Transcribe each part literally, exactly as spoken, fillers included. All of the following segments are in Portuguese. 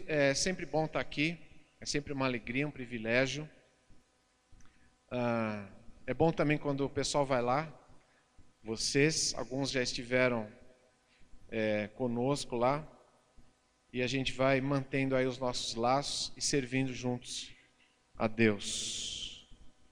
é sempre bom estar aqui, é sempre uma alegria, um privilégio. Ah, é bom também quando o pessoal vai lá, vocês, alguns já estiveram é, conosco lá, e a gente vai mantendo aí os nossos laços e servindo juntos a Deus.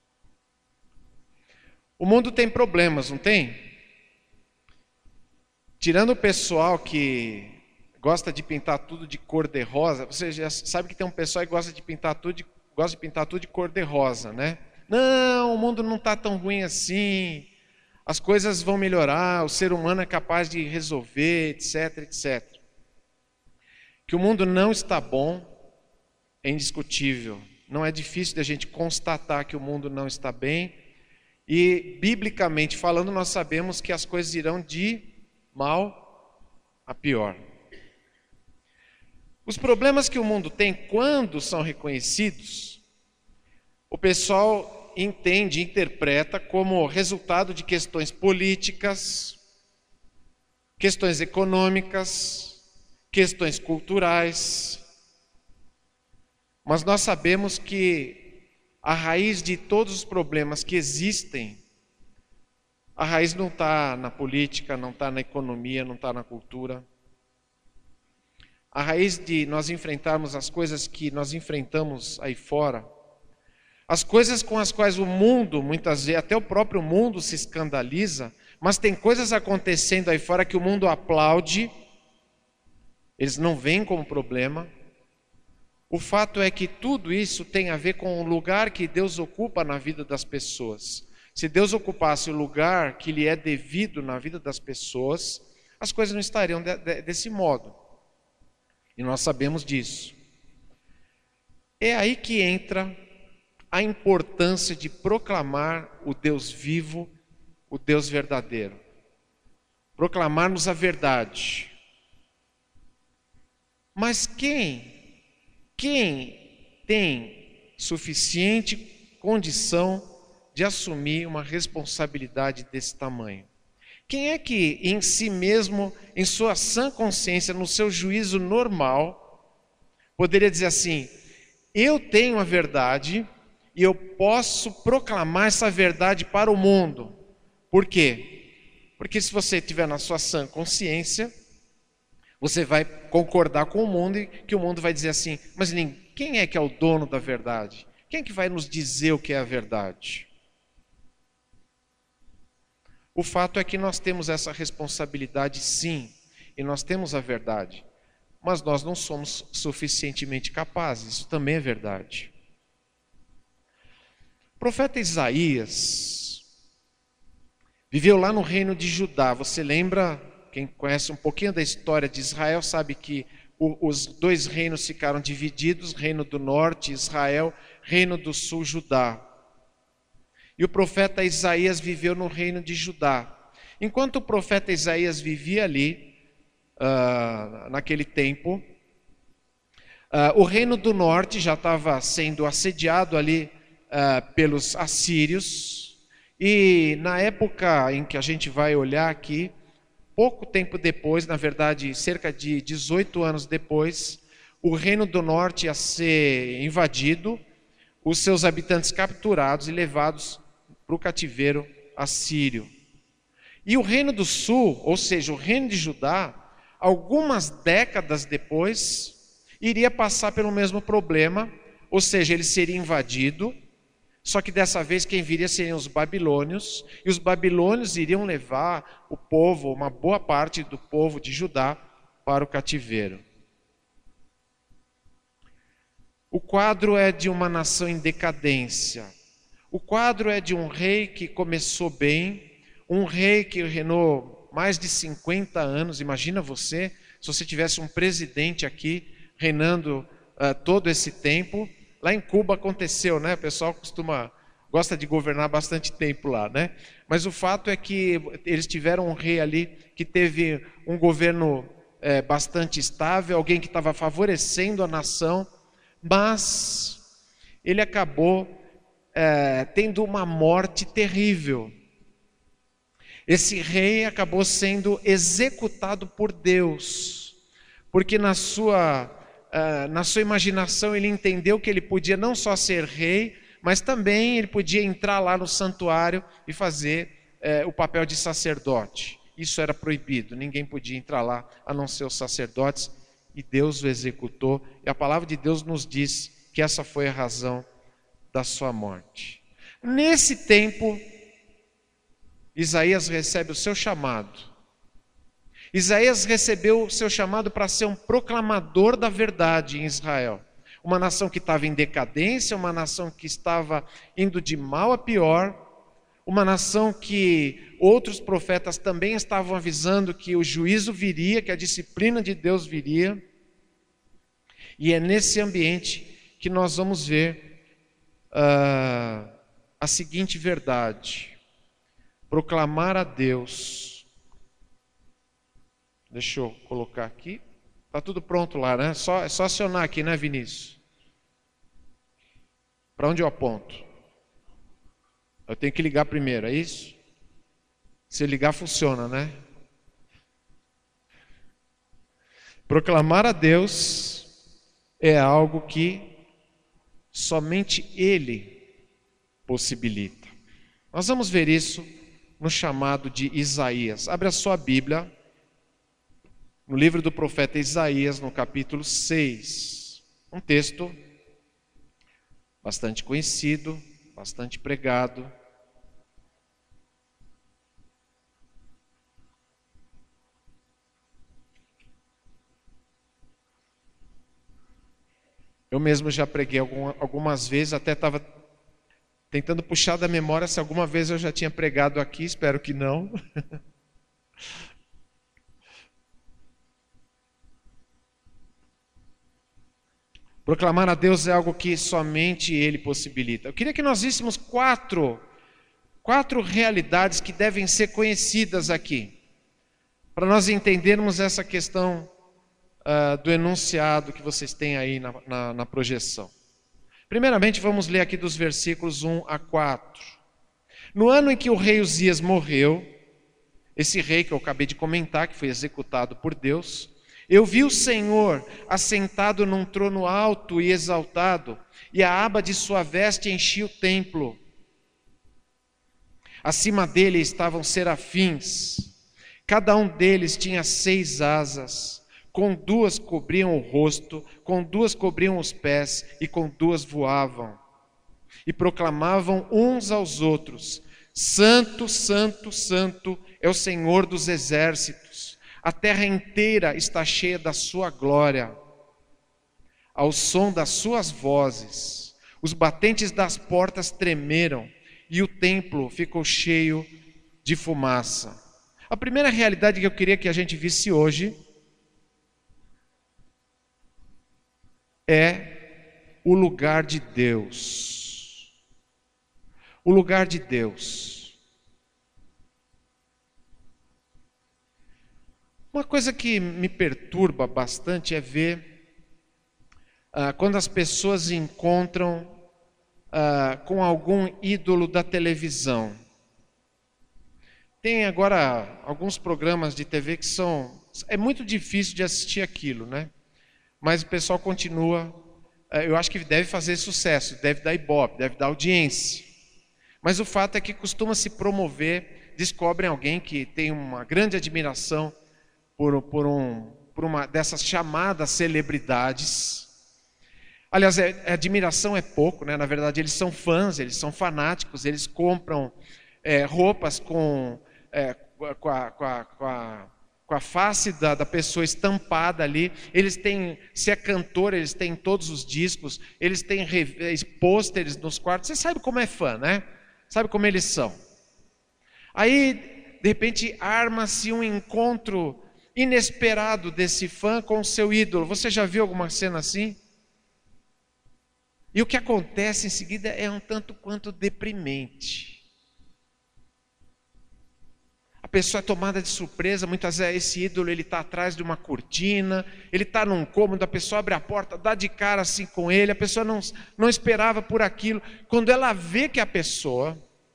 O mundo tem problemas, não tem? Tirando o pessoal que gosta de pintar tudo de cor de rosa, você já sabe que tem um pessoal que gosta de pintar tudo de, gosta de pintar tudo de cor de rosa, né? Não, o mundo não está tão ruim assim, as coisas vão melhorar, o ser humano é capaz de resolver, etc, etcétera. Que o mundo não está bom é indiscutível. Não é difícil de a gente constatar que o mundo não está bem. E, biblicamente falando, nós sabemos que as coisas irão de mal a pior. Os problemas que o mundo tem, quando são reconhecidos, o pessoal entende, interpreta como resultado de questões políticas, questões econômicas, questões culturais. Mas nós sabemos que a raiz de todos os problemas que existem, a raiz não está na política, não está na economia, não está na cultura. A raiz de nós enfrentarmos as coisas que nós enfrentamos aí fora, as coisas com as quais o mundo, muitas vezes, até o próprio mundo se escandaliza, mas tem coisas acontecendo aí fora que o mundo aplaude, eles não veem como problema. O fato é que tudo isso tem a ver com o lugar que Deus ocupa na vida das pessoas. Se Deus ocupasse o lugar que lhe é devido na vida das pessoas, as coisas não estariam de, de, desse modo. E nós sabemos disso. É aí que entra a importância de proclamar o Deus vivo, o Deus verdadeiro. Proclamarmos a verdade. Mas quem, quem tem suficiente condição de assumir uma responsabilidade desse tamanho? Quem é que em si mesmo, em sua sã consciência, no seu juízo normal, poderia dizer assim: eu tenho a verdade e eu posso proclamar essa verdade para o mundo? Por quê? Porque se você estiver na sua sã consciência, você vai concordar com o mundo e que o mundo vai dizer assim: mas quem é que é o dono da verdade? Quem é que vai nos dizer o que é a verdade? O fato é que nós temos essa responsabilidade, sim, e nós temos a verdade, mas nós não somos suficientemente capazes, isso também é verdade. O profeta Isaías viveu lá no reino de Judá. Você lembra, quem conhece um pouquinho da história de Israel, sabe que o, os dois reinos ficaram divididos, reino do norte, Israel, reino do sul, Judá. E o profeta Isaías viveu no reino de Judá. Enquanto o profeta Isaías vivia ali, uh, naquele tempo, uh, o reino do norte já estava sendo assediado ali uh, pelos assírios. E na época em que a gente vai olhar aqui, pouco tempo depois, na verdade, cerca de dezoito anos depois, o reino do norte ia ser invadido, os seus habitantes capturados e levados para o cativeiro assírio. E o reino do sul, ou seja, o reino de Judá, algumas décadas depois, iria passar pelo mesmo problema, ou seja, ele seria invadido, só que dessa vez quem viria seriam os babilônios, e os babilônios iriam levar o povo, uma boa parte do povo de Judá, para o cativeiro. O quadro é de uma nação em decadência. O quadro é de um rei que começou bem, um rei que reinou mais de cinquenta anos. Imagina você, se você tivesse um presidente aqui reinando uh, todo esse tempo. Lá em Cuba aconteceu, né? O pessoal costuma, gosta de governar bastante tempo lá, né? Mas o fato é que eles tiveram um rei ali que teve um governo é, bastante estável, alguém que estava favorecendo a nação, mas ele acabou É, tendo uma morte terrível. Esse rei acabou sendo executado por Deus, porque na sua uh, na sua imaginação, ele entendeu que ele podia não só ser rei, mas também ele podia entrar lá no santuário e fazer uh, o papel de sacerdote. Isso era proibido, ninguém podia entrar lá, a não ser os sacerdotes, e Deus o executou. E a palavra de Deus nos diz que essa foi a razão da sua morte. Nesse tempo, Isaías recebe o seu chamado. Isaías recebeu o seu chamado para ser um proclamador da verdade em Israel. Uma nação que estava em decadência, uma nação que estava indo de mal a pior, uma nação que outros profetas também estavam avisando que o juízo viria, que a disciplina de Deus viria. E é nesse ambiente que nós vamos ver uh, a seguinte verdade: proclamar a Deus. Deixa eu colocar aqui. Está tudo pronto lá, né? Só, é só acionar aqui, né, Vinícius? Para onde eu aponto? Eu tenho que ligar primeiro, é isso? Se ligar, funciona, né? Proclamar a Deus é algo que somente Ele possibilita. Nós vamos ver isso no chamado de Isaías. Abre a sua Bíblia, no livro do profeta Isaías, no capítulo seis. Um texto bastante conhecido, bastante pregado. Eu mesmo já preguei algumas vezes, até estava tentando puxar da memória se alguma vez eu já tinha pregado aqui, espero que não. Proclamar a Deus é algo que somente Ele possibilita. Eu queria que nós víssemos quatro, quatro realidades que devem ser conhecidas aqui, para nós entendermos essa questão uh, do enunciado que vocês têm aí na, na, na projeção. Primeiramente, vamos ler aqui dos versículos um a quatro. No ano em que o rei Uzias morreu, esse rei que eu acabei de comentar, que foi executado por Deus, eu vi o Senhor assentado num trono alto e exaltado, e a aba de sua veste enchia o templo. Acima dele estavam serafins, cada um deles tinha seis asas, com duas cobriam o rosto, com duas cobriam os pés, e com duas voavam. E proclamavam uns aos outros: Santo, Santo, Santo é o Senhor dos exércitos. A terra inteira está cheia da sua glória. Ao som das suas vozes, os batentes das portas tremeram e o templo ficou cheio de fumaça. A primeira realidade que eu queria que a gente visse hoje é o lugar de Deus. O lugar de Deus. Uma coisa que me perturba bastante é ver ah, quando as pessoas encontram ah, com algum ídolo da televisão. Tem agora alguns programas de T V que são... É muito difícil de assistir aquilo, né? Mas o pessoal continua... Ah, eu acho que deve fazer sucesso, deve dar ibope, deve dar audiência. Mas o fato é que costuma se promover, descobrem alguém que tem uma grande admiração Por, por, um, por uma dessas chamadas celebridades. Aliás, é, a admiração é pouco, né? Na verdade, eles são fãs, eles são fanáticos, eles compram é, roupas com, é, com, a, com, a, com, a, com a face da, da pessoa estampada ali. Eles têm, se é cantor, eles têm todos os discos, eles têm pôsteres nos quartos. Você sabe como é fã, né? Sabe como eles são. Aí, de repente, arma-se um encontro inesperado desse fã com o seu ídolo. Você já viu alguma cena assim? E o que acontece em seguida é um tanto quanto deprimente. A pessoa é tomada de surpresa, muitas vezes esse ídolo ele está atrás de uma cortina, ele está num cômodo, a pessoa abre a porta, dá de cara assim com ele, a pessoa não, não esperava por aquilo. Quando ela vê que a pessoa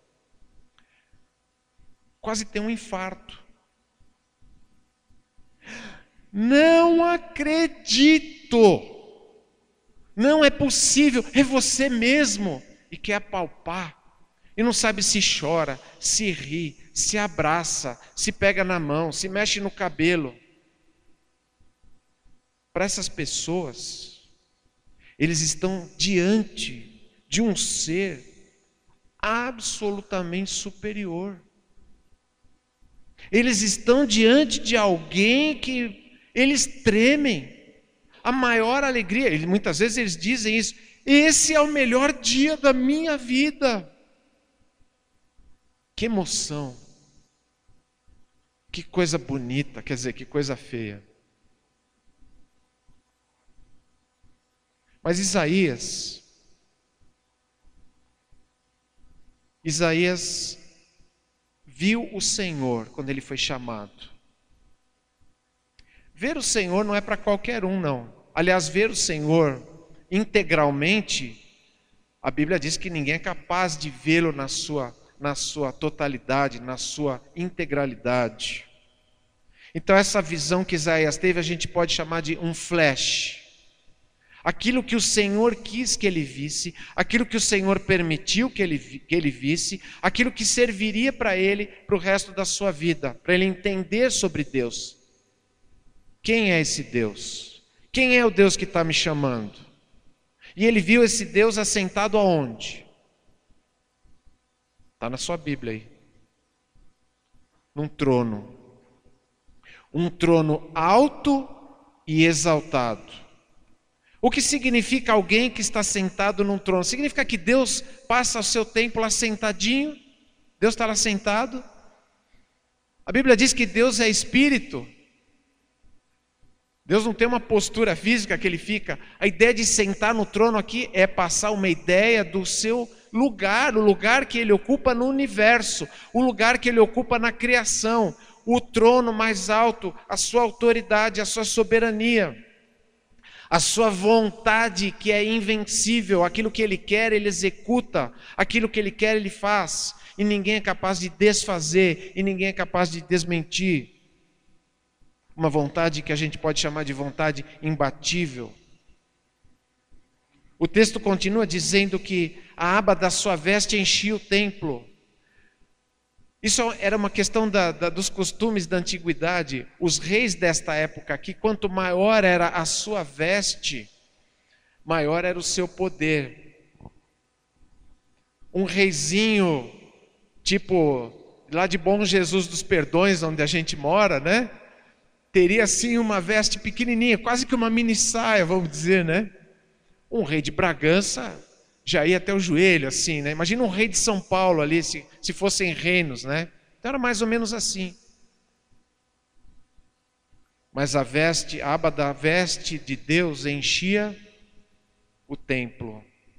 quase tem um infarto. Não acredito! Não é possível, é você mesmo. E quer apalpar. E não sabe se chora, se ri, se abraça, se pega na mão, se mexe no cabelo. Para essas pessoas, eles estão diante de um ser absolutamente superior. Eles estão diante de alguém que eles tremem. A maior alegria, muitas vezes eles dizem isso, esse é o melhor dia da minha vida. Que emoção. Que coisa bonita, quer dizer, que coisa feia. Mas Isaías, Isaías viu o Senhor quando ele foi chamado. Ver o Senhor não é para qualquer um, não. Aliás, ver o Senhor integralmente, a Bíblia diz que ninguém é capaz de vê-lo na sua, na sua totalidade, na sua integralidade. Então essa visão que Isaías teve, a gente pode chamar de um flash. Aquilo que o Senhor quis que ele visse, aquilo que o Senhor permitiu que ele, que ele visse, aquilo que serviria para ele para o resto da sua vida, para ele entender sobre Deus. Quem é esse Deus? Quem é o Deus que está me chamando? E ele viu esse Deus assentado aonde? Está na sua Bíblia aí. Num trono. Um trono alto e exaltado. O que significa alguém que está sentado num trono? Significa que Deus passa o seu tempo lá sentadinho? Deus está lá sentado? A Bíblia diz que Deus é espírito. Deus não tem uma postura física que ele fica. A ideia de sentar no trono aqui é passar uma ideia do seu lugar, o lugar que ele ocupa no universo, o lugar que ele ocupa na criação, o trono mais alto, a sua autoridade, a sua soberania, a sua vontade que é invencível, aquilo que ele quer ele executa, aquilo que ele quer ele faz, e ninguém é capaz de desfazer, e ninguém é capaz de desmentir. Uma vontade que a gente pode chamar de vontade imbatível. O texto continua dizendo que a aba da sua veste enchia o templo. Isso era uma questão da, da, dos costumes da antiguidade. Os reis desta época aqui, quanto maior era a sua veste, maior era o seu poder. Um reizinho, tipo lá de Bom Jesus dos Perdões, onde a gente mora, né? Teria assim uma veste pequenininha, quase que uma mini saia, vamos dizer, né? Um rei de Bragança já ia até o joelho, assim, né? Imagina um rei de São Paulo ali, se, se fossem reinos, né? Então era mais ou menos assim. Mas a veste, a aba da veste de Deus enchia o templo.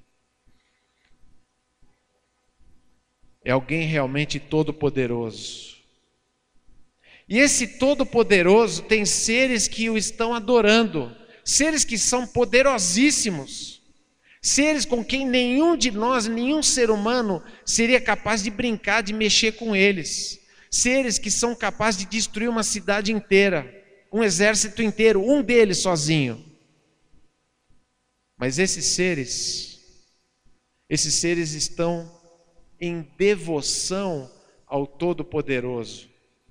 É alguém realmente todo-poderoso. E esse Todo-Poderoso tem seres que o estão adorando, seres que são poderosíssimos, seres com quem nenhum de nós, nenhum ser humano seria capaz de brincar, de mexer com eles, seres que são capazes de destruir uma cidade inteira, um exército inteiro, um deles sozinho. Mas esses seres, esses seres estão em devoção ao Todo-Poderoso.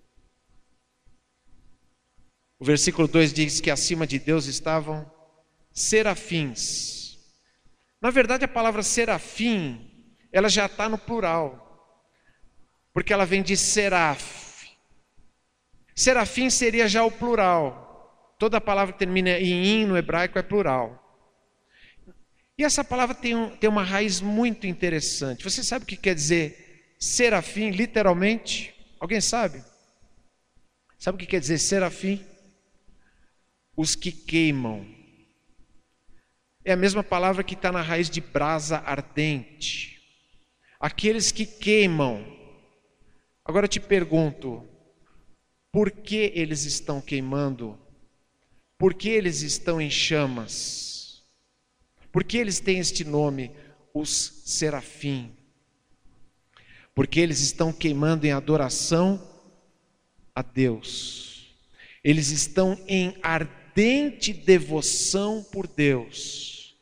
O versículo dois diz que acima de Deus estavam serafins. Na verdade, a palavra serafim, ela já está no plural, porque ela vem de seraf. Serafim seria já o plural. Toda palavra que termina em in no hebraico é plural. E essa palavra tem, um, tem uma raiz muito interessante. Você sabe o que quer dizer serafim, literalmente? Alguém sabe? Sabe o que quer dizer serafim? Os que queimam. É a mesma palavra que está na raiz de brasa ardente. Aqueles que queimam. Agora eu te pergunto, por que eles estão queimando? Por que eles estão em chamas? Por que eles têm este nome, os serafim? Porque eles estão queimando em adoração a Deus. Eles estão em ardente devoção por Deus.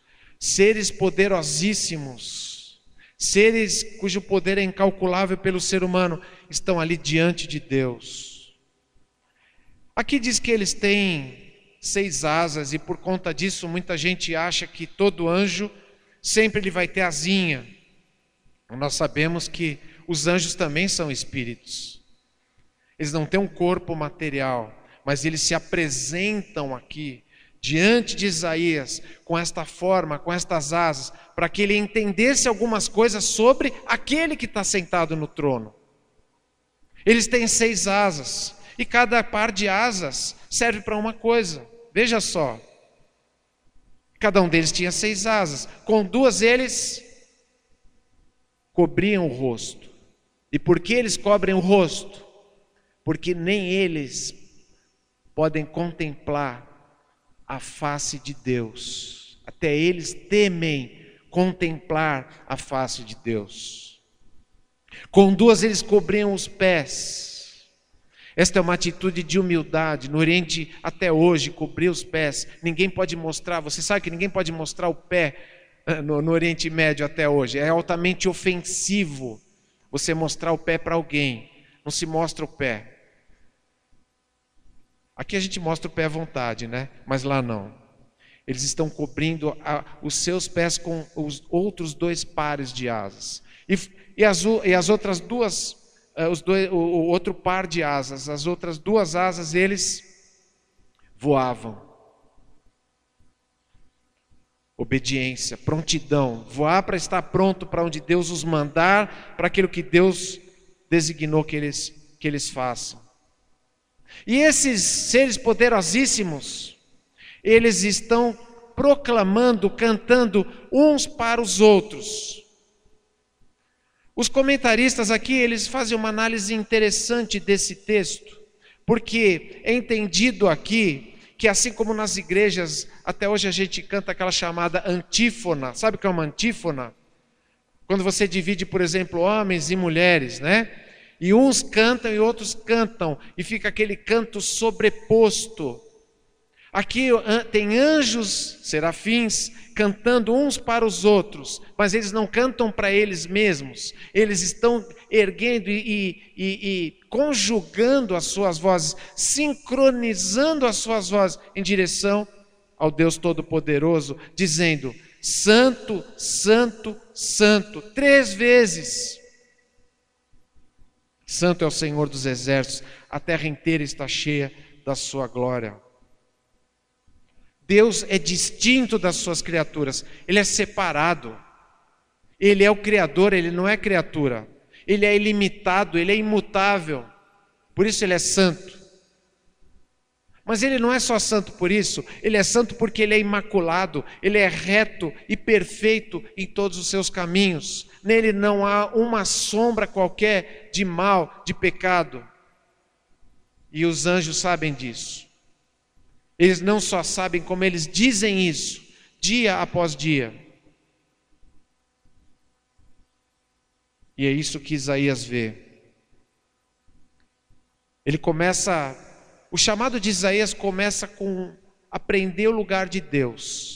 seres poderosíssimos, seres cujo poder é incalculável pelo ser humano, estão ali diante de Deus. Aqui diz que eles têm seis asas, e por conta disso muita gente acha que todo anjo sempre ele vai ter asinha. Nós sabemos que os anjos também são espíritos. Eles não têm um corpo material, mas eles se apresentam aqui diante de Isaías com esta forma, com estas asas, para que ele entendesse algumas coisas sobre aquele que está sentado no trono. Eles têm seis asas, e cada par de asas serve para uma coisa. Veja só, cada um deles tinha seis asas, com duas eles cobriam o rosto. E por que eles cobrem o rosto? Porque nem eles podem contemplar a face de Deus. Até eles temem contemplar a face de Deus. Com duas eles cobriam os pés. Esta é uma atitude de humildade. No Oriente, até hoje, cobrir os pés, ninguém pode mostrar. Você sabe que ninguém pode mostrar o pé no, no Oriente Médio até hoje. É altamente ofensivo você mostrar o pé para alguém. Não se mostra o pé. Aqui a gente mostra o pé à vontade, né? Mas lá não. Eles estão cobrindo a, os seus pés com os outros dois pares de asas. E, e, as, e as outras duas, uh, os dois, o, o outro par de asas, as outras duas asas, eles voavam. Obediência, prontidão. Voar para estar pronto para onde Deus os mandar, para aquilo que Deus designou que eles, que eles façam. E esses seres poderosíssimos, eles estão proclamando, cantando uns para os outros. Os comentaristas aqui, eles fazem uma análise interessante desse texto, porque é entendido aqui que assim como nas igrejas, até hoje a gente canta aquela chamada antífona. Sabe o que é uma antífona? Quando você divide, por exemplo, homens e mulheres, né? E uns cantam e outros cantam, e fica aquele canto sobreposto. Aqui tem anjos, serafins, cantando uns para os outros, mas eles não cantam para eles mesmos. Eles estão erguendo e, e, e, e conjugando as suas vozes, sincronizando as suas vozes em direção ao Deus Todo-Poderoso, dizendo: Santo, Santo, Santo, três vezes. Santo é o Senhor dos exércitos, a terra inteira está cheia da sua glória. Deus é distinto das suas criaturas, Ele é separado. Ele é o Criador, Ele não é criatura. Ele é ilimitado, Ele é imutável, por isso Ele é santo. Mas Ele não é só santo por isso, Ele é santo porque Ele é imaculado, Ele é reto e perfeito em todos os seus caminhos. Nele não há uma sombra qualquer de mal, de pecado. E os anjos sabem disso. Eles não só sabem, como eles dizem isso, dia após dia. E é isso que Isaías vê. Ele começa, o chamado de Isaías começa com aprender o lugar de Deus.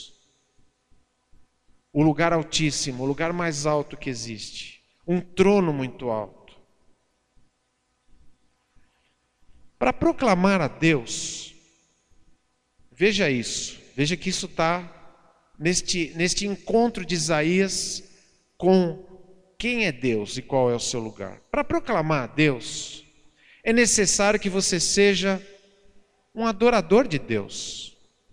O lugar altíssimo, o lugar mais alto que existe. Um trono muito alto. Para proclamar a Deus, veja isso, veja que isso está neste, neste encontro de Isaías com quem é Deus e qual é o seu lugar. Para proclamar a Deus, é necessário que você seja um adorador de Deus.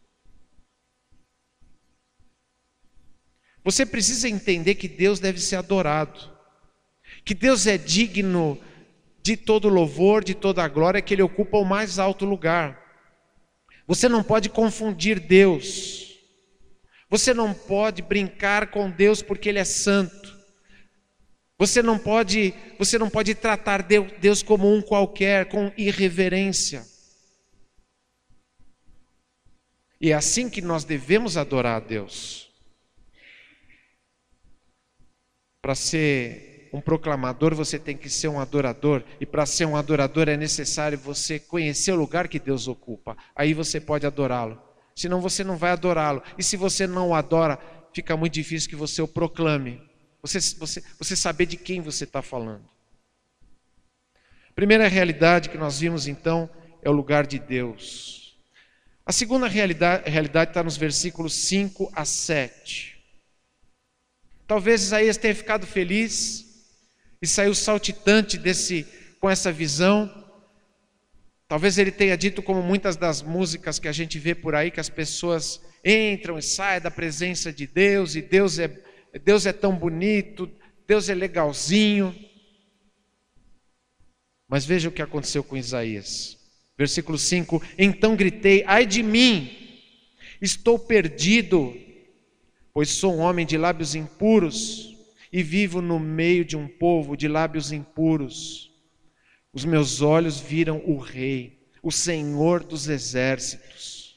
Você precisa entender que Deus deve ser adorado, que Deus é digno de todo louvor, de toda a glória, que Ele ocupa o mais alto lugar. Você não pode confundir Deus, você não pode brincar com Deus porque Ele é santo, você não pode, você não pode tratar Deus como um qualquer, com irreverência. E é assim que nós devemos adorar a Deus. Para ser um proclamador, você tem que ser um adorador. E para ser um adorador é necessário você conhecer o lugar que Deus ocupa. Aí você pode adorá-lo. Senão você não vai adorá-lo. E se você não o adora, fica muito difícil que você o proclame. Você, você, você saber de quem você está falando. A primeira realidade que nós vimos então é o lugar de Deus. A segunda realidade, realidade está nos versículos cinco a sete. Talvez Isaías tenha ficado feliz e saiu saltitante desse, com essa visão. Talvez ele tenha dito, como muitas das músicas que a gente vê por aí, que as pessoas entram e saem da presença de Deus, e Deus é, Deus é tão bonito, Deus é legalzinho. Mas veja o que aconteceu com Isaías. Versículo cinco: então gritei, ai de mim, estou perdido, pois sou um homem de lábios impuros, e vivo no meio de um povo de lábios impuros. Os meus olhos viram o Rei, o Senhor dos exércitos.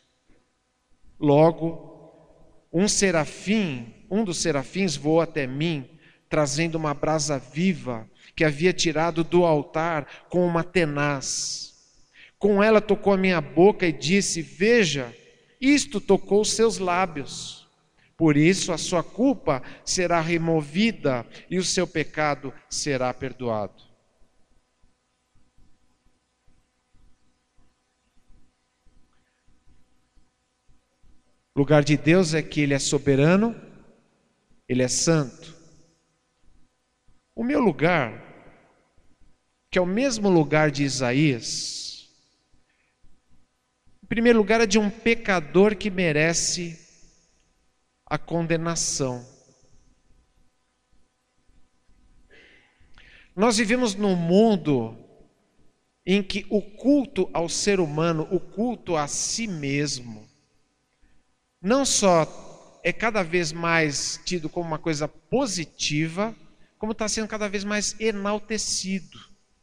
Logo, um serafim, um dos serafins voou até mim, trazendo uma brasa viva que havia tirado do altar com uma tenaz. Com ela tocou a minha boca e disse: veja, isto tocou os seus lábios. Por isso a sua culpa será removida e o seu pecado será perdoado. O lugar de Deus é que Ele é soberano, Ele é santo. O meu lugar, que é o mesmo lugar de Isaías, em primeiro lugar é de um pecador que merece a condenação. Nós vivemos num mundo em que o culto ao ser humano, o culto a si mesmo, não só é cada vez mais tido como uma coisa positiva, como está sendo cada vez mais enaltecido.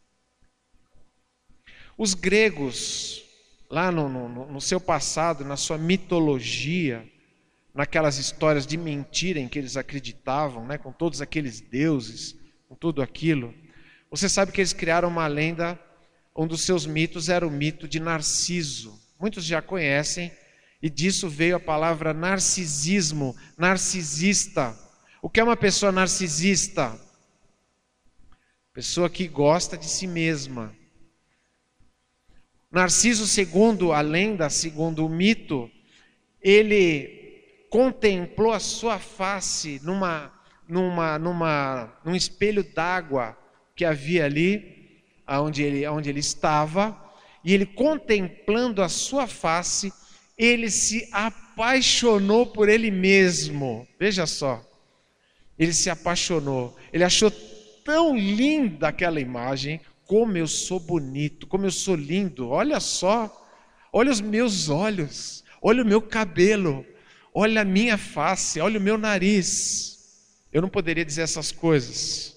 Os gregos, lá no, no, no seu passado, na sua mitologia, naquelas histórias de mentira em que eles acreditavam, né, com todos aqueles deuses, com tudo aquilo, você sabe que eles criaram uma lenda, um dos seus mitos era o mito de Narciso. Muitos já conhecem, e disso veio a palavra narcisismo, narcisista. O que é uma pessoa narcisista? Pessoa que gosta de si mesma. Narciso, segundo a lenda, segundo o mito, ele contemplou a sua face numa, numa, numa, num espelho d'água que havia ali, onde ele, onde ele estava, e ele contemplando a sua face, ele se apaixonou por ele mesmo. Veja só, ele se apaixonou, ele achou tão linda aquela imagem, como eu sou bonito, como eu sou lindo, olha só, olha os meus olhos, olha o meu cabelo, olha a minha face, olha o meu nariz. Eu não poderia dizer essas coisas.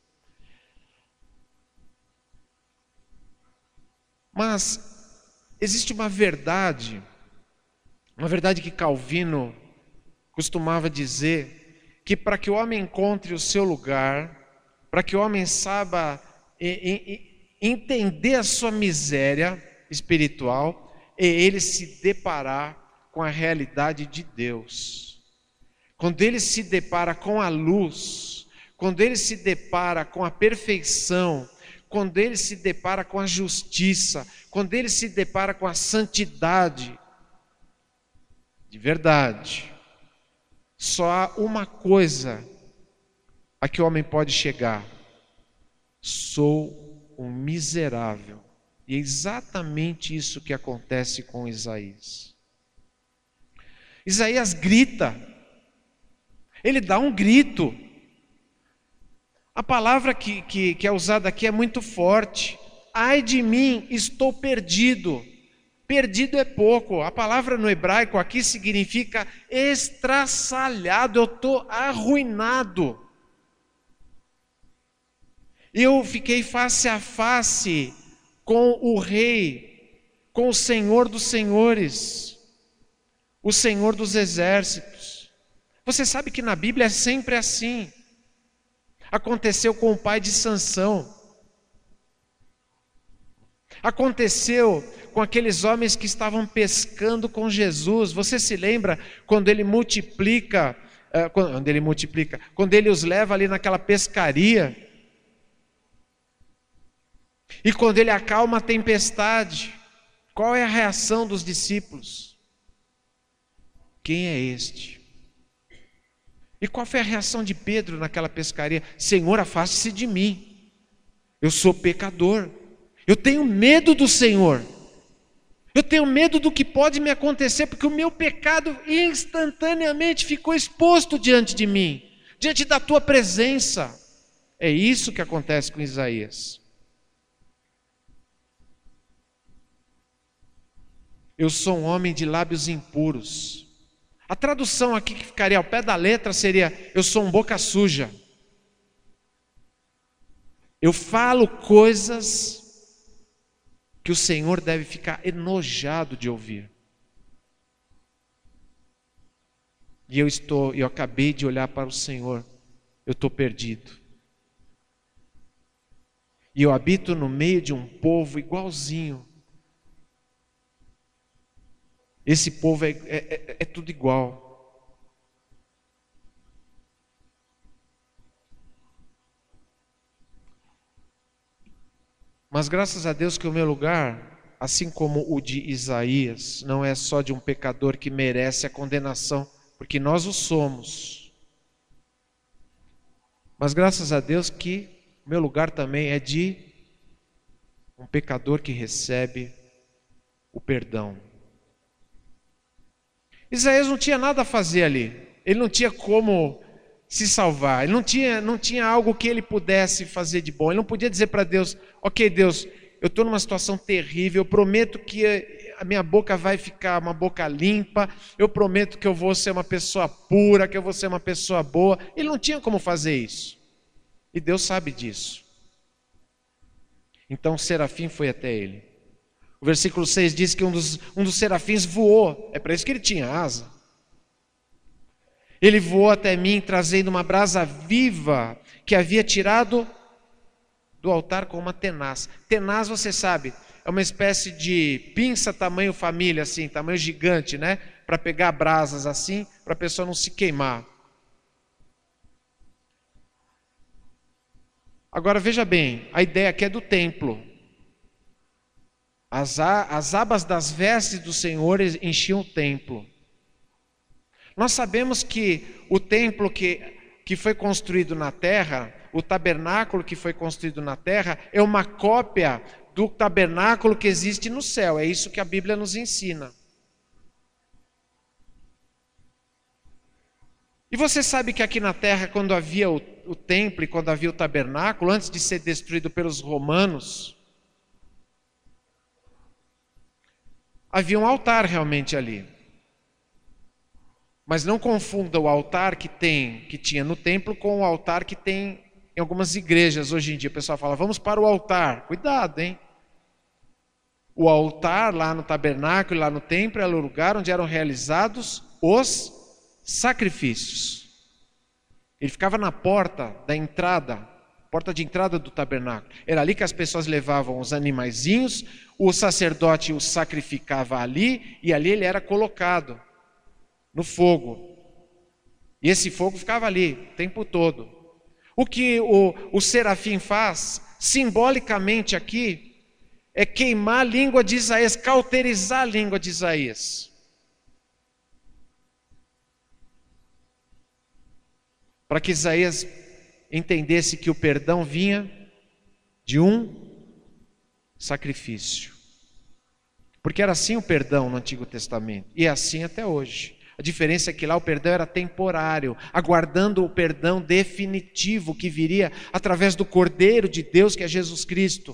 Mas existe uma verdade, uma verdade que Calvino costumava dizer, que para que o homem encontre o seu lugar, para que o homem saiba entender a sua miséria espiritual, é ele se deparar com a realidade de Deus. Quando ele se depara com a luz, quando ele se depara com a perfeição, quando ele se depara com a justiça, quando ele se depara com a santidade, de verdade, só há uma coisa a que o homem pode chegar: sou um miserável. E é exatamente isso que acontece com Isaías. Isaías grita, ele dá um grito. A palavra que, que, que é usada aqui é muito forte. Ai de mim, estou perdido. Perdido é pouco. A palavra no hebraico aqui significa estraçalhado. Eu estou arruinado. Eu fiquei face a face com o Rei, com o Senhor dos Senhores, o Senhor dos Exércitos. Você sabe que na Bíblia é sempre assim. Aconteceu com o pai de Sansão. Aconteceu com aqueles homens que estavam pescando com Jesus. Você se lembra quando ele multiplica quando ele multiplica, quando ele os leva ali naquela pescaria, e quando ele acalma a tempestade, qual é a reação dos discípulos? Quem é este? E qual foi a reação de Pedro naquela pescaria? Senhor, afaste-se de mim, eu sou pecador, eu tenho medo do Senhor, eu tenho medo do que pode me acontecer, porque o meu pecado instantaneamente ficou exposto diante de mim, diante da tua presença. É isso que acontece com Isaías. Eu sou um homem de lábios impuros. A tradução aqui que ficaria ao pé da letra seria: eu sou um boca suja. Eu falo coisas que o Senhor deve ficar enojado de ouvir. E eu estou, eu acabei de olhar para o Senhor, eu estou perdido. E eu habito no meio de um povo igualzinho. Esse povo é, é, é, é tudo igual. Mas graças a Deus que o meu lugar, assim como o de Isaías, não é só de um pecador que merece a condenação, porque nós o somos. Mas graças a Deus que o meu lugar também é de um pecador que recebe o perdão. Isaías não tinha nada a fazer ali, ele não tinha como se salvar, ele não tinha, não tinha algo que ele pudesse fazer de bom, ele não podia dizer para Deus: ok Deus, eu estou numa situação terrível, eu prometo que a minha boca vai ficar uma boca limpa, eu prometo que eu vou ser uma pessoa pura, que eu vou ser uma pessoa boa. Ele não tinha como fazer isso, e Deus sabe disso. Então o serafim foi até ele. O versículo seis diz que um dos, um dos serafins voou, é para isso que ele tinha asa. Ele voou até mim, trazendo uma brasa viva que havia tirado do altar com uma tenaz. Tenaz, você sabe, é uma espécie de pinça tamanho família, assim, tamanho gigante, né? Para pegar brasas assim, para a pessoa não se queimar. Agora veja bem, a ideia aqui é do templo. As, as abas das vestes do Senhor enchiam o templo. Nós sabemos que o templo que, que foi construído na terra, o tabernáculo que foi construído na terra, é uma cópia do tabernáculo que existe no céu. É isso que a Bíblia nos ensina. E você sabe que aqui na terra, quando havia o, o templo e quando havia o tabernáculo, antes de ser destruído pelos romanos, havia um altar realmente ali. Mas não confunda o altar que tem, que tinha no templo com o altar que tem em algumas igrejas hoje em dia. O pessoal fala: vamos para o altar. Cuidado, hein? O altar lá no tabernáculo, lá no templo, era o lugar onde eram realizados os sacrifícios. Ele ficava na porta da entrada, porta de entrada do tabernáculo. Era ali que as pessoas levavam os animaizinhos, o sacerdote os sacrificava ali, e ali ele era colocado no fogo. E esse fogo ficava ali o tempo todo. O que o, o serafim faz, simbolicamente aqui, é queimar a língua de Isaías, cauterizar a língua de Isaías. Para que Isaías entendesse que o perdão vinha de um sacrifício. Porque era assim o perdão no Antigo Testamento, e é assim até hoje. A diferença é que lá o perdão era temporário, aguardando o perdão definitivo que viria através do Cordeiro de Deus, que é Jesus Cristo.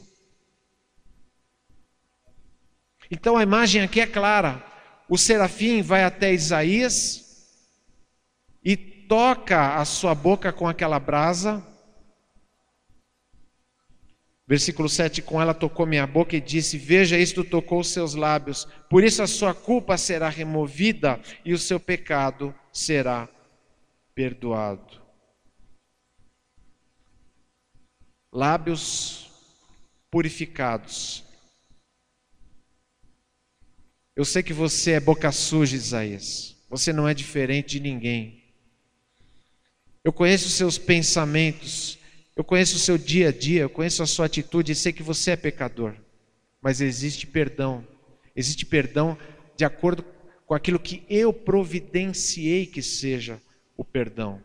Então a imagem aqui é clara. O serafim vai até Isaías e toca a sua boca com aquela brasa. Versículo sete, com ela tocou minha boca e disse: veja, isto tocou os seus lábios, por isso a sua culpa será removida e o seu pecado será perdoado. Lábios purificados. Eu sei que você é boca suja, Isaías, você não é diferente de ninguém. Eu conheço os seus pensamentos, eu conheço o seu dia a dia, eu conheço a sua atitude e sei que você é pecador. Mas existe perdão, existe perdão de acordo com aquilo que eu providenciei que seja o perdão.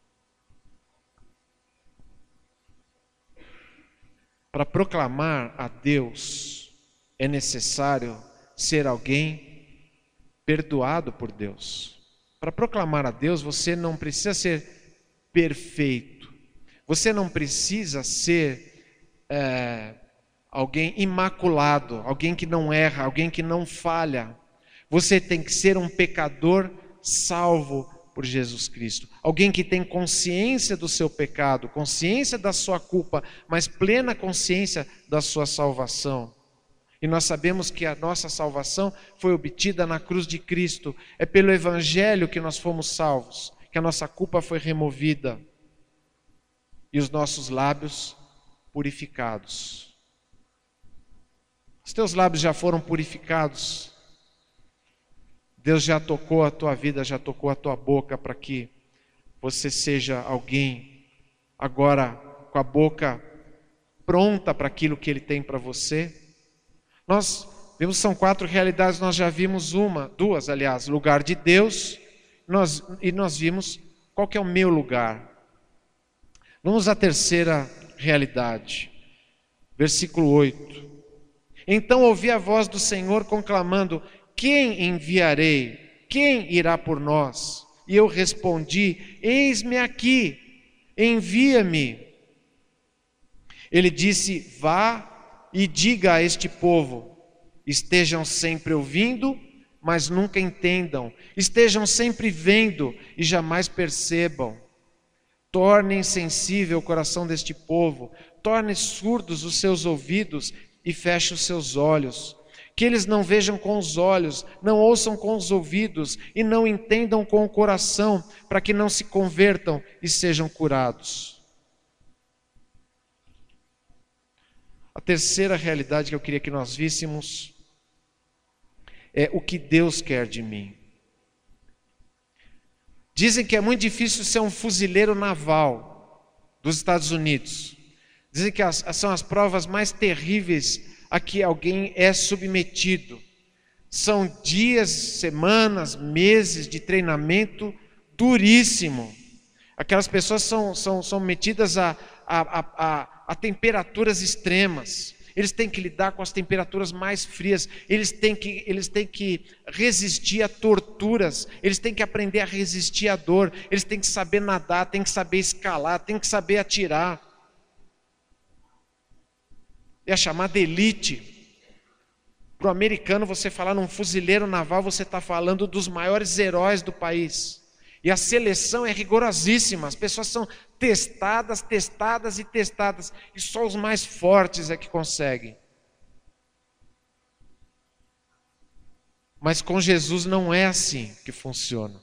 Para proclamar a Deus, é necessário ser alguém perdoado por Deus. Para proclamar a Deus, você não precisa ser perfeito. Você não precisa ser é, alguém imaculado, alguém que não erra, alguém que não falha. Você tem que ser um pecador salvo por Jesus Cristo. Alguém que tem consciência do seu pecado, consciência da sua culpa, mas plena consciência da sua salvação. E nós sabemos que a nossa salvação foi obtida na cruz de Cristo. É pelo Evangelho que nós fomos salvos, que a nossa culpa foi removida e os nossos lábios purificados. Os teus lábios já foram purificados. Deus já tocou a tua vida, já tocou a tua boca para que você seja alguém agora com a boca pronta para aquilo que Ele tem para você. Nós vimos, são quatro realidades, nós já vimos uma, duas aliás, lugar de Deus, nós, e nós vimos qual que é o meu lugar. Vamos à terceira realidade, versículo oito. Então ouvi a voz do Senhor conclamando: quem enviarei? Quem irá por nós? E eu respondi: eis-me aqui, envia-me. Ele disse: vá e diga a este povo: estejam sempre ouvindo, mas nunca entendam. Estejam sempre vendo e jamais percebam. Tornem sensível o coração deste povo, torne surdos os seus ouvidos e feche os seus olhos. Que eles não vejam com os olhos, não ouçam com os ouvidos e não entendam com o coração, para que não se convertam e sejam curados. A terceira realidade que eu queria que nós víssemos é o que Deus quer de mim. Dizem que é muito difícil ser um fuzileiro naval dos Estados Unidos. Dizem que as, são as provas mais terríveis a que alguém é submetido. São dias, semanas, meses de treinamento duríssimo. Aquelas pessoas são, são, são metidas a, a, a, a, a temperaturas extremas. Eles têm que lidar com as temperaturas mais frias, eles têm que, eles têm que resistir a torturas, eles têm que aprender a resistir à dor, eles têm que saber nadar, têm que saber escalar, têm que saber atirar. É a chamada elite. Para o americano, você falar num fuzileiro naval, você está falando dos maiores heróis do país. E a seleção é rigorosíssima, as pessoas são testadas, testadas e testadas, e só os mais fortes é que conseguem. Mas com Jesus não é assim que funciona.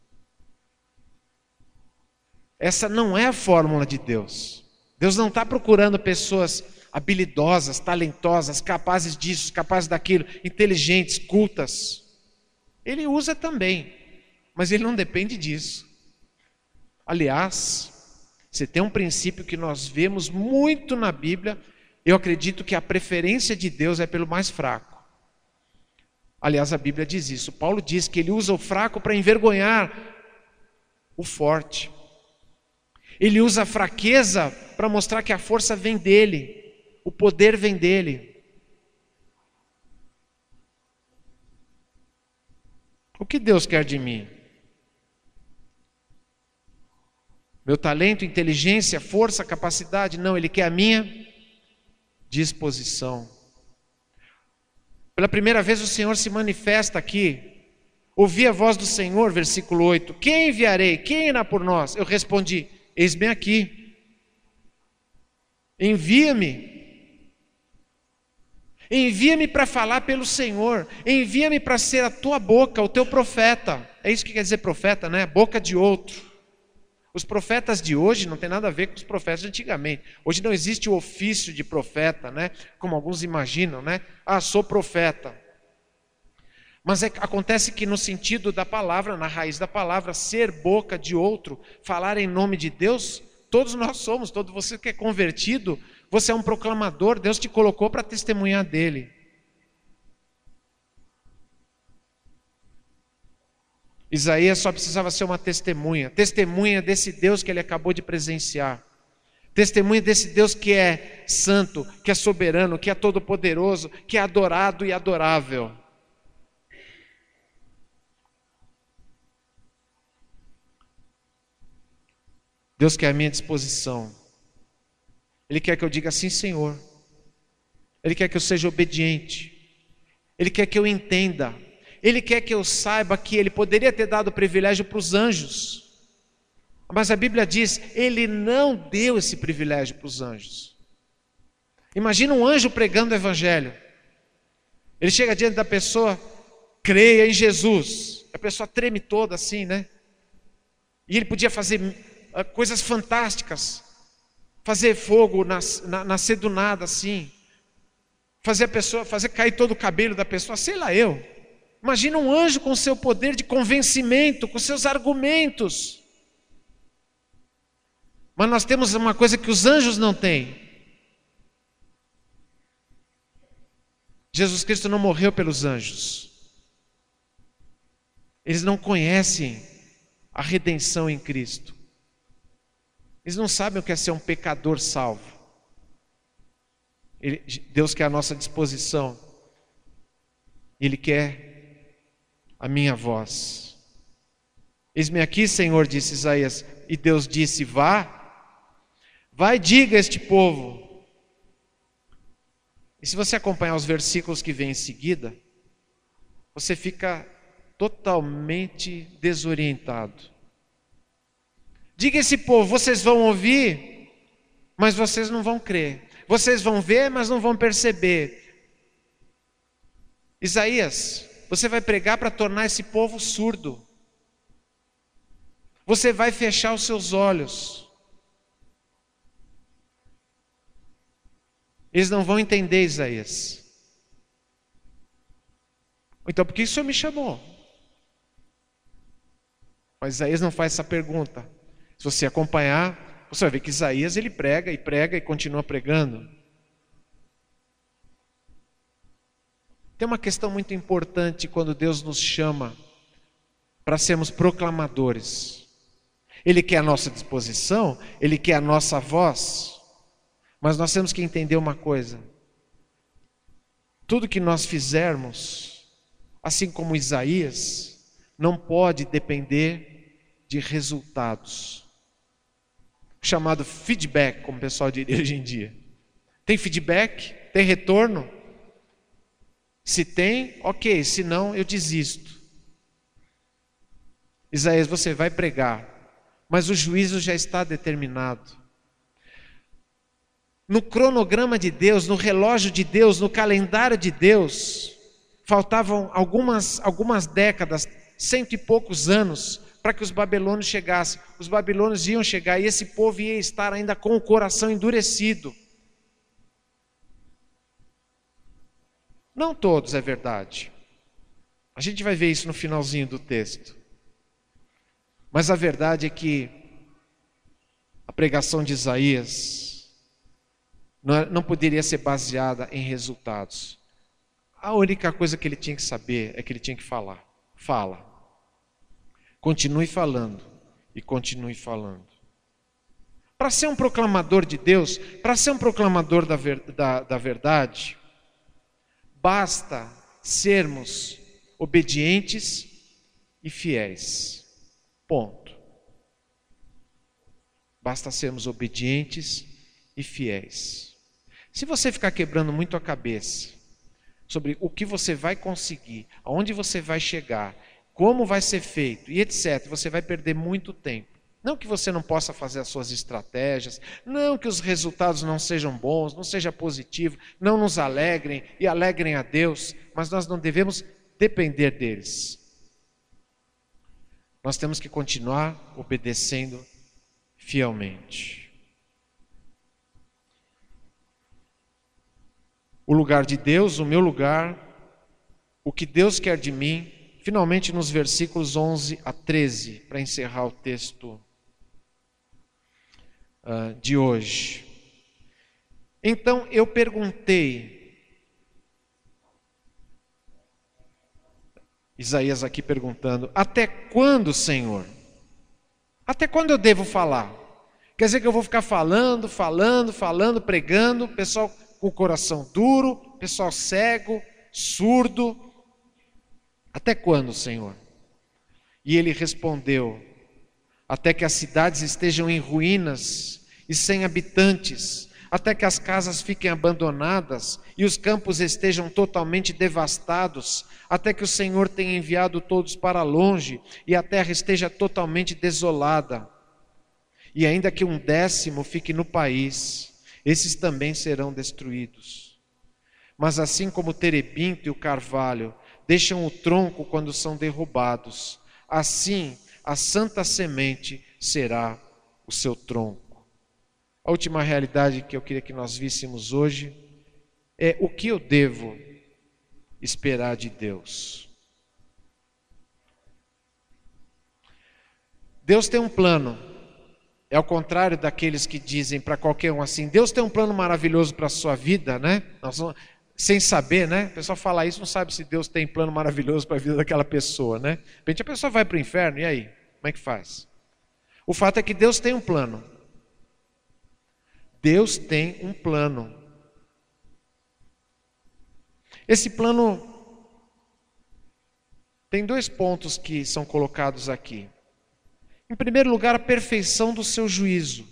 Essa não é a fórmula de Deus. Deus não está procurando pessoas habilidosas, talentosas, capazes disso, capazes daquilo, inteligentes, cultas. Ele usa também, mas ele não depende disso. Aliás, você tem um princípio que nós vemos muito na Bíblia. Eu acredito que a preferência de Deus é pelo mais fraco. Aliás, a Bíblia diz isso. Paulo diz que ele usa o fraco para envergonhar o forte. Ele usa a fraqueza para mostrar que a força vem dele, o poder vem dele. O que Deus quer de mim? Meu talento, inteligência, força, capacidade? Não, Ele quer a minha disposição. Pela primeira vez o Senhor se manifesta aqui. Ouvi a voz do Senhor, versículo oito. Quem enviarei? Quem irá por nós? Eu respondi: eis-me aqui. Envia-me. Envia-me para falar pelo Senhor. Envia-me para ser a tua boca, o teu profeta. É isso que quer dizer profeta, né? Boca de outro. Os profetas de hoje não tem nada a ver com os profetas de antigamente. Hoje não existe o ofício de profeta, né? Como alguns imaginam, né? Ah, sou profeta. Mas é, acontece que no sentido da palavra, na raiz da palavra, ser boca de outro, falar em nome de Deus, todos nós somos, todo você que é convertido, você é um proclamador, Deus te colocou para testemunhar dele. Isaías só precisava ser uma testemunha, testemunha desse Deus que ele acabou de presenciar. Testemunha desse Deus que é santo, que é soberano, que é todo-poderoso, que é adorado e adorável. Deus quer a minha disposição. Ele quer que eu diga sim, Senhor. Ele quer que eu seja obediente. Ele quer que eu entenda. Ele quer que eu saiba que Ele poderia ter dado o privilégio para os anjos. Mas a Bíblia diz, Ele não deu esse privilégio para os anjos. Imagina um anjo pregando o Evangelho. Ele chega diante da pessoa, creia em Jesus. A pessoa treme toda assim, né? E ele podia fazer coisas fantásticas. Fazer fogo nas, na, nascer do nada assim. Fazer a pessoa, fazer cair todo o cabelo da pessoa, sei lá eu. Imagina um anjo com o seu poder de convencimento, com seus argumentos. Mas nós temos uma coisa que os anjos não têm. Jesus Cristo não morreu pelos anjos. Eles não conhecem a redenção em Cristo. Eles não sabem o que é ser um pecador salvo. Ele, Deus quer a nossa disposição. Ele quer a minha voz. Eis-me aqui, Senhor, disse Isaías. E Deus disse, vá. Vai, diga a este povo. E se você acompanhar os versículos que vêm em seguida, você fica totalmente desorientado. Diga a esse povo, vocês vão ouvir, mas vocês não vão crer. Vocês vão ver, mas não vão perceber. Isaías, você vai pregar para tornar esse povo surdo. Você vai fechar os seus olhos. Eles não vão entender, Isaías. Então, por que o Senhor me chamou? Mas Isaías não faz essa pergunta. Se você acompanhar, você vai ver que Isaías ele prega e prega e continua pregando. Tem uma questão muito importante quando Deus nos chama para sermos proclamadores. Ele quer a nossa disposição, Ele quer a nossa voz, mas nós temos que entender uma coisa. Tudo que nós fizermos, assim como Isaías, não pode depender de resultados. Chamado feedback, como o pessoal diria hoje em dia. Tem feedback? Tem retorno? Se tem, ok. Se não, eu desisto. Isaías, você vai pregar, mas o juízo já está determinado. No cronograma de Deus, no relógio de Deus, no calendário de Deus, faltavam algumas, algumas décadas, cento e poucos anos, para que os babilônios chegassem. Os babilônios iam chegar e esse povo ia estar ainda com o coração endurecido. Não todos, é verdade. A gente vai ver isso no finalzinho do texto. Mas a verdade é que a pregação de Isaías não, não poderia ser baseada em resultados. A única coisa que ele tinha que saber é que ele tinha que falar. Fala. Continue falando e continue falando. Para ser um proclamador de Deus, para ser um proclamador da, ver, da, da verdade, basta sermos obedientes e fiéis. Ponto. Basta sermos obedientes e fiéis. Se você ficar quebrando muito a cabeça sobre o que você vai conseguir, aonde você vai chegar, como vai ser feito e etcétera, você vai perder muito tempo. Não que você não possa fazer as suas estratégias, não que os resultados não sejam bons, não seja positivo, não nos alegrem e alegrem a Deus, mas nós não devemos depender deles. Nós temos que continuar obedecendo fielmente. O lugar de Deus, o meu lugar, o que Deus quer de mim, finalmente nos versículos onze a treze, para encerrar o texto uh, de hoje. Então eu perguntei, Isaías aqui perguntando, até quando, Senhor? Até quando eu devo falar? Quer dizer que eu vou ficar falando, falando, falando, pregando, pessoal com o coração duro, pessoal cego, surdo. Até quando, Senhor? E ele respondeu, até que as cidades estejam em ruínas e sem habitantes, até que as casas fiquem abandonadas e os campos estejam totalmente devastados, até que o Senhor tenha enviado todos para longe e a terra esteja totalmente desolada. E ainda que um décimo fique no país, esses também serão destruídos. Mas assim como o terebinto e o carvalho deixam o tronco quando são derrubados, assim a santa semente será o seu tronco. A última realidade que eu queria que nós víssemos hoje é o que eu devo esperar de Deus. Deus tem um plano. É ao contrário daqueles que dizem para qualquer um assim, Deus tem um plano maravilhoso para a sua vida, né? Nós vamos, sem saber, né? O pessoal fala isso, não sabe se Deus tem plano maravilhoso para a vida daquela pessoa, né? De repente a pessoa vai para o inferno, e aí? Como é que faz? O fato é que Deus tem um plano. Deus tem um plano. Esse plano tem dois pontos que são colocados aqui. Em primeiro lugar, a perfeição do seu juízo.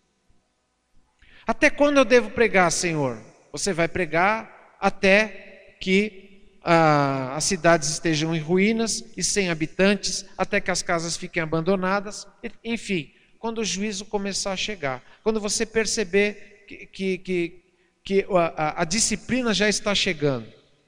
Até quando eu devo pregar, Senhor? Você vai pregar até que ah, as cidades estejam em ruínas e sem habitantes, até que as casas fiquem abandonadas, enfim, quando o juízo começar a chegar. Quando você perceber que, que, que, que a, a, a disciplina já está chegando.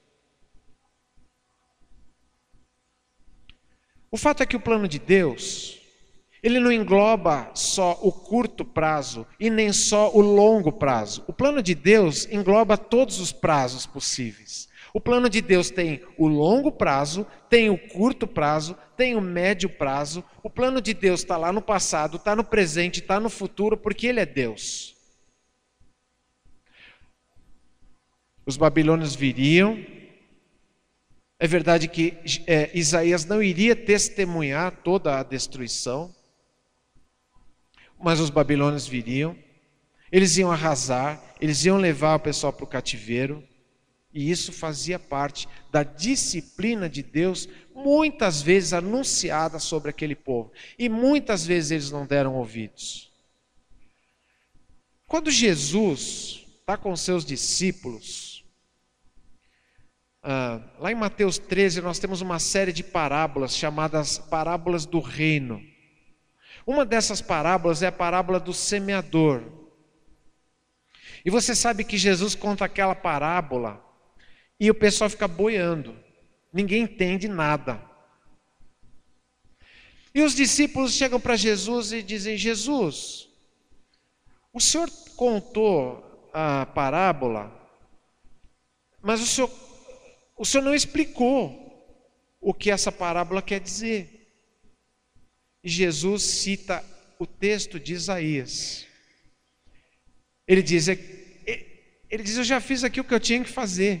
O fato é que o plano de Deus, ele não engloba só o curto prazo e nem só o longo prazo. O plano de Deus engloba todos os prazos possíveis. O plano de Deus tem o longo prazo, tem o curto prazo, tem o médio prazo. O plano de Deus está lá no passado, está no presente, está no futuro, porque Ele é Deus. Os babilônios viriam. É verdade que é, Isaías não iria testemunhar toda a destruição, mas os babilônios viriam, eles iam arrasar, eles iam levar o pessoal para o cativeiro, e isso fazia parte da disciplina de Deus, muitas vezes anunciada sobre aquele povo, e muitas vezes eles não deram ouvidos. Quando Jesus está com seus discípulos, Ah, lá em Mateus treze nós temos uma série de parábolas chamadas parábolas do reino. Uma dessas parábolas é a parábola do semeador. E você sabe que Jesus conta aquela parábola e o pessoal fica boiando, ninguém entende nada. E os discípulos chegam para Jesus e dizem, Jesus, o Senhor contou a parábola, mas o Senhor O Senhor não explicou o que essa parábola quer dizer. E Jesus cita o texto de Isaías. Ele diz, ele diz, eu já fiz aqui o que eu tinha que fazer.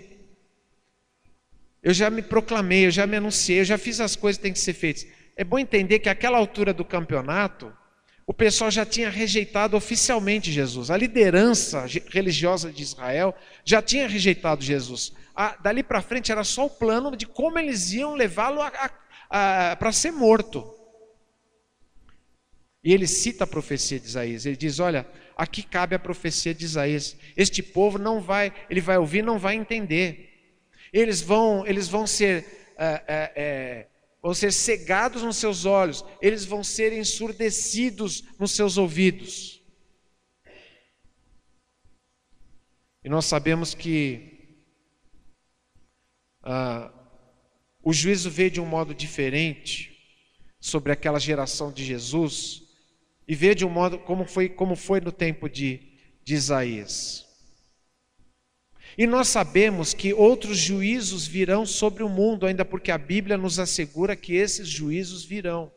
Eu já me proclamei, eu já me anunciei, eu já fiz as coisas que têm que ser feitas. É bom entender que àquela altura do campeonato, o pessoal já tinha rejeitado oficialmente Jesus. A liderança religiosa de Israel já tinha rejeitado Jesus. Ah, dali para frente era só o plano de como eles iam levá-lo para ser morto. E ele cita a profecia de Isaías. Ele diz, olha, aqui cabe a profecia de Isaías. Este povo não vai, ele vai ouvir, não vai entender. Eles vão, eles vão ser, é, é, é, vão ser cegados nos seus olhos. Eles vão ser ensurdecidos nos seus ouvidos. E nós sabemos que Ah, o juízo veio de um modo diferente sobre aquela geração de Jesus e veio de um modo como foi, como foi no tempo de, de Isaías. E nós sabemos que outros juízos virão sobre o mundo, ainda porque a Bíblia nos assegura que esses juízos virão.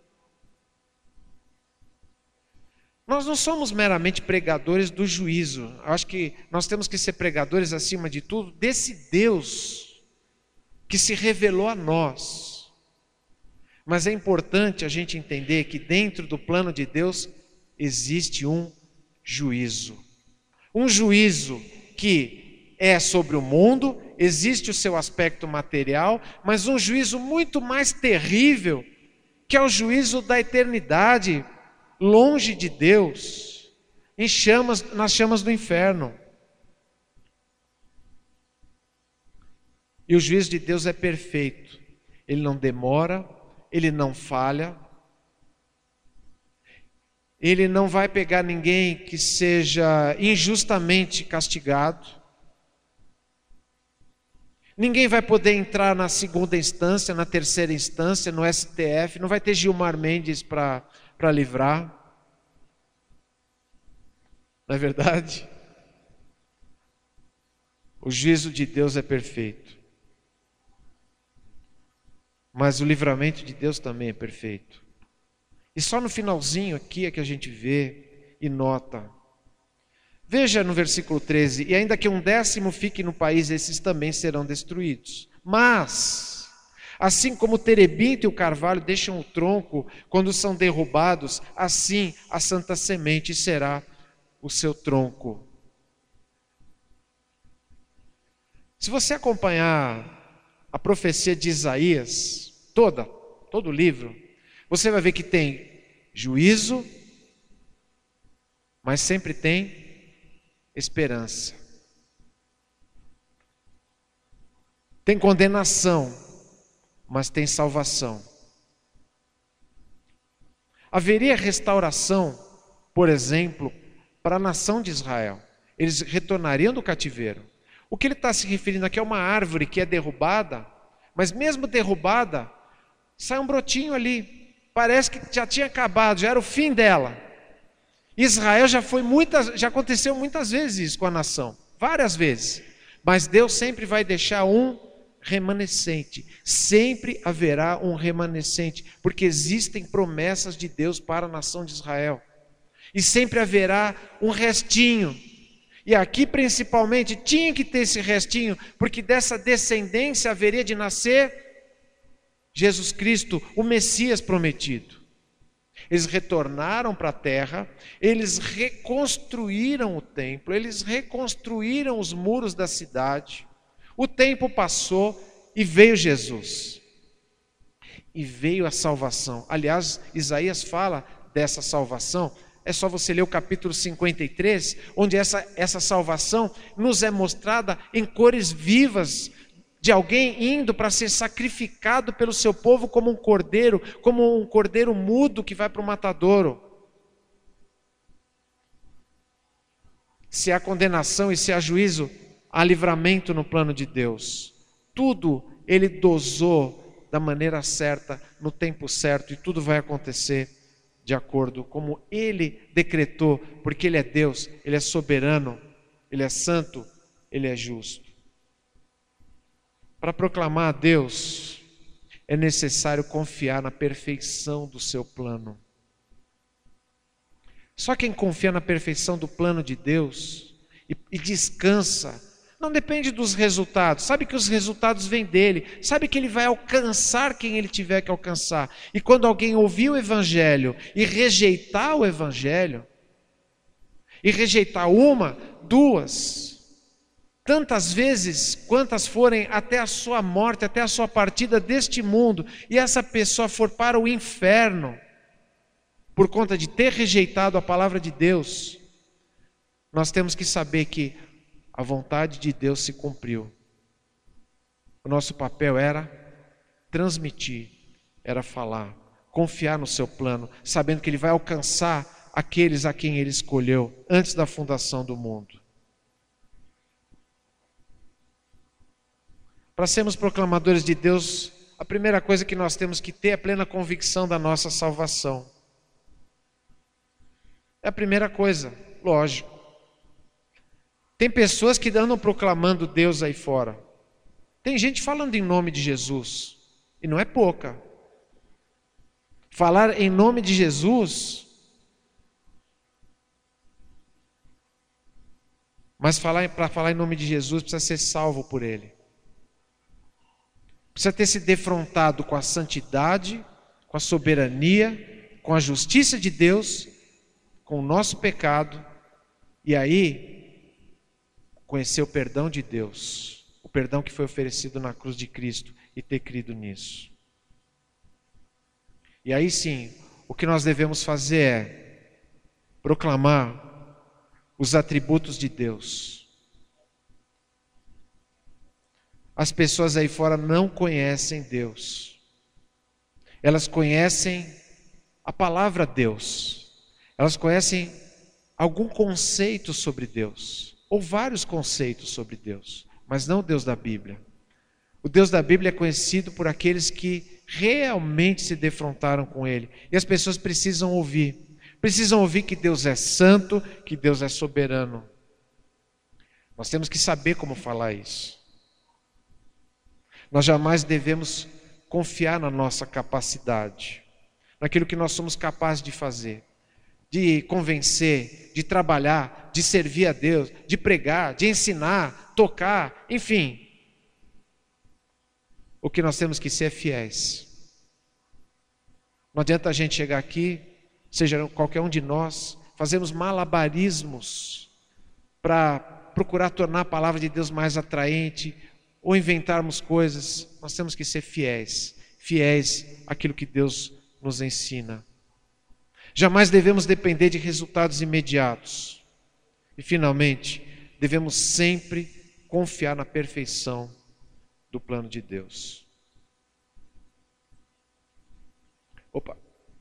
Nós não somos meramente pregadores do juízo. Eu acho que nós temos que ser pregadores, acima de tudo, desse Deus que se revelou a nós. Mas é importante a gente entender que dentro do plano de Deus existe um juízo. Um juízo que é sobre o mundo, existe o seu aspecto material, mas um juízo muito mais terrível, que é o juízo da eternidade, longe de Deus, em chamas, nas chamas do inferno. E o juízo de Deus é perfeito. Ele não demora, ele não falha. Ele não vai pegar ninguém que seja injustamente castigado. Ninguém vai poder entrar na segunda instância, na terceira instância, no S T F. Não vai ter Gilmar Mendes para para livrar. Não é verdade? O juízo de Deus é perfeito. Mas o livramento de Deus também é perfeito. E só no finalzinho aqui é que a gente vê e nota. Veja no versículo treze: e ainda que um décimo fique no país, esses também serão destruídos. Mas, assim como o terebinto e o carvalho deixam o tronco quando são derrubados, assim a santa semente será o seu tronco. Se você acompanhar a profecia de Isaías, toda, todo o livro, você vai ver que tem juízo, mas sempre tem esperança. Tem condenação, mas tem salvação. Haveria restauração, por exemplo, para a nação de Israel. Eles retornariam do cativeiro. O que ele está se referindo aqui é uma árvore que é derrubada, mas mesmo derrubada, sai um brotinho ali. Parece que já tinha acabado, já era o fim dela. Israel já foi muitas, já aconteceu muitas vezes isso com a nação, várias vezes. Mas Deus sempre vai deixar um remanescente. Sempre haverá um remanescente, porque existem promessas de Deus para a nação de Israel. E sempre haverá um restinho. E aqui principalmente tinha que ter esse restinho, porque dessa descendência haveria de nascer Jesus Cristo, o Messias prometido. Eles retornaram para a terra, eles reconstruíram o templo, eles reconstruíram os muros da cidade. O tempo passou e veio Jesus. E veio a salvação. Aliás, Isaías fala dessa salvação. É só você ler o capítulo cinquenta e três, onde essa, essa salvação nos é mostrada em cores vivas, de alguém indo para ser sacrificado pelo seu povo como um cordeiro, como um cordeiro mudo que vai para o matadouro. Se há condenação e se há juízo, há livramento no plano de Deus. Tudo Ele dosou da maneira certa, no tempo certo, e tudo vai acontecer de acordo como Ele decretou, porque Ele é Deus, Ele é soberano, Ele é santo, Ele é justo. Para proclamar a Deus, é necessário confiar na perfeição do seu plano. Só quem confia na perfeição do plano de Deus e, e descansa, não depende dos resultados, sabe que os resultados vêm dele, sabe que ele vai alcançar quem ele tiver que alcançar. E quando alguém ouvir o Evangelho e rejeitar o Evangelho, e rejeitar uma, duas, tantas vezes quantas forem até a sua morte, até a sua partida deste mundo, e essa pessoa for para o inferno, por conta de ter rejeitado a palavra de Deus, nós temos que saber que a vontade de Deus se cumpriu. O nosso papel era transmitir, era falar, confiar no seu plano, sabendo que Ele vai alcançar aqueles a quem Ele escolheu antes da fundação do mundo. Para sermos proclamadores de Deus, a primeira coisa que nós temos que ter é a plena convicção da nossa salvação. É a primeira coisa, lógico. Tem pessoas que andam proclamando Deus aí fora. Tem gente falando em nome de Jesus, e não é pouca. Falar em nome de Jesus, mas falar, para falar em nome de Jesus precisa ser salvo por Ele. Precisa ter se defrontado com a santidade, com a soberania, com a justiça de Deus, com o nosso pecado, e aí conhecer o perdão de Deus, o perdão que foi oferecido na cruz de Cristo, e ter crido nisso. E aí sim, o que nós devemos fazer é proclamar os atributos de Deus. As pessoas aí fora não conhecem Deus. Elas conhecem a palavra Deus. Elas conhecem algum conceito sobre Deus, ou vários conceitos sobre Deus, mas não o Deus da Bíblia. O Deus da Bíblia é conhecido por aqueles que realmente se defrontaram com Ele. E as pessoas precisam ouvir. Precisam ouvir que Deus é santo, que Deus é soberano. Nós temos que saber como falar isso. Nós jamais devemos confiar na nossa capacidade, naquilo que nós somos capazes de fazer, de convencer, de trabalhar, de servir a Deus, de pregar, de ensinar, tocar, enfim. O que nós temos que ser é fiéis. Não adianta a gente chegar aqui, seja qualquer um de nós, fazermos malabarismos para procurar tornar a palavra de Deus mais atraente, ou inventarmos coisas. Nós temos que ser fiéis, fiéis àquilo que Deus nos ensina. Jamais devemos depender de resultados imediatos. E finalmente, devemos sempre confiar na perfeição do plano de Deus. Opa.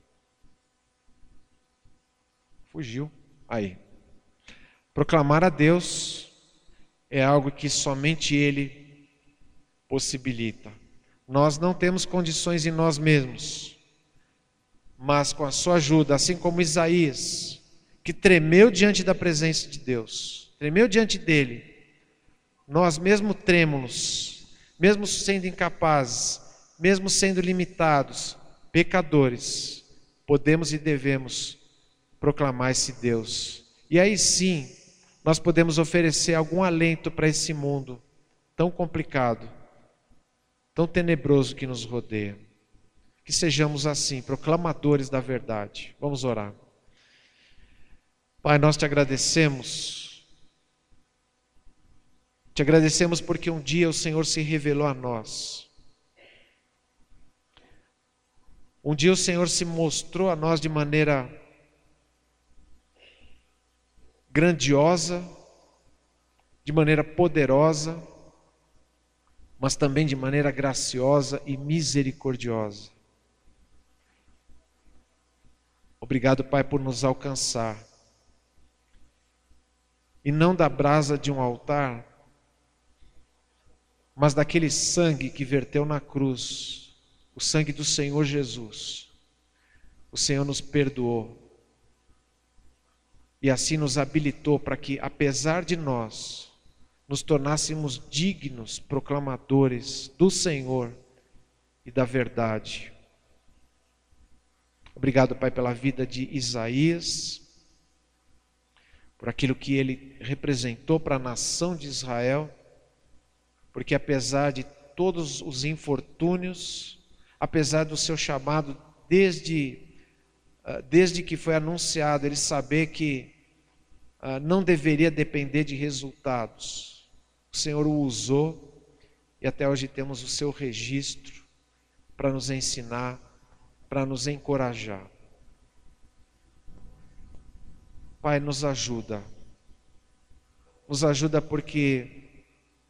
Fugiu. Aí. Proclamar a Deus é algo que somente Ele possibilita. Nós não temos condições em nós mesmos, mas com a sua ajuda, assim como Isaías, que tremeu diante da presença de Deus, tremeu diante dele, nós mesmo trêmulos, mesmo sendo incapazes, mesmo sendo limitados, pecadores, podemos e devemos proclamar esse Deus. E aí sim, nós podemos oferecer algum alento para esse mundo tão complicado, tão tenebroso que nos rodeia. Que sejamos assim, proclamadores da verdade. Vamos orar. Pai, nós te agradecemos. Te agradecemos porque um dia o Senhor se revelou a nós. Um dia o Senhor se mostrou a nós de maneira grandiosa, de maneira poderosa, mas também de maneira graciosa e misericordiosa. Obrigado, Pai, por nos alcançar. E não da brasa de um altar, mas daquele sangue que verteu na cruz, o sangue do Senhor Jesus. O Senhor nos perdoou e assim nos habilitou para que, apesar de nós, nos tornássemos dignos proclamadores do Senhor e da verdade. Obrigado, Pai, pela vida de Isaías, por aquilo que ele representou para a nação de Israel, porque apesar de todos os infortúnios, apesar do seu chamado desde, desde que foi anunciado, ele saber que não deveria depender de resultados, o Senhor o usou e até hoje temos o seu registro para nos ensinar, para nos encorajar. Pai, nos ajuda. Nos ajuda porque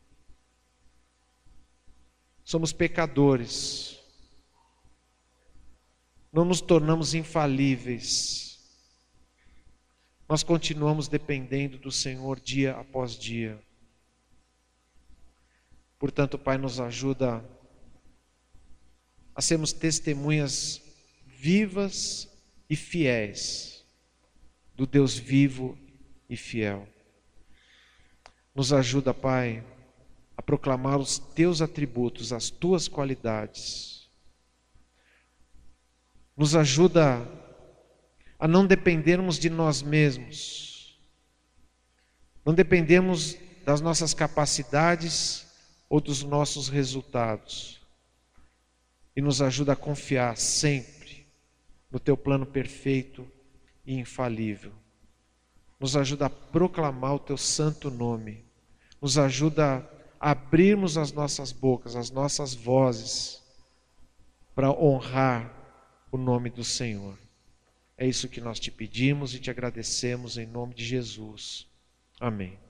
somos pecadores. Não nos tornamos infalíveis. Nós continuamos dependendo do Senhor dia após dia. Portanto, Pai, nos ajuda a sermos testemunhas vivas e fiéis do Deus vivo e fiel. Nos ajuda, Pai, a proclamar os teus atributos, as tuas qualidades. Nos ajuda a não dependermos de nós mesmos, não dependermos das nossas capacidades ou dos nossos resultados. E nos ajuda a confiar sempre no teu plano perfeito e infalível. Nos ajuda a proclamar o teu santo nome. Nos ajuda a abrirmos as nossas bocas, as nossas vozes, para honrar o nome do Senhor. É isso que nós te pedimos e te agradecemos em nome de Jesus. Amém.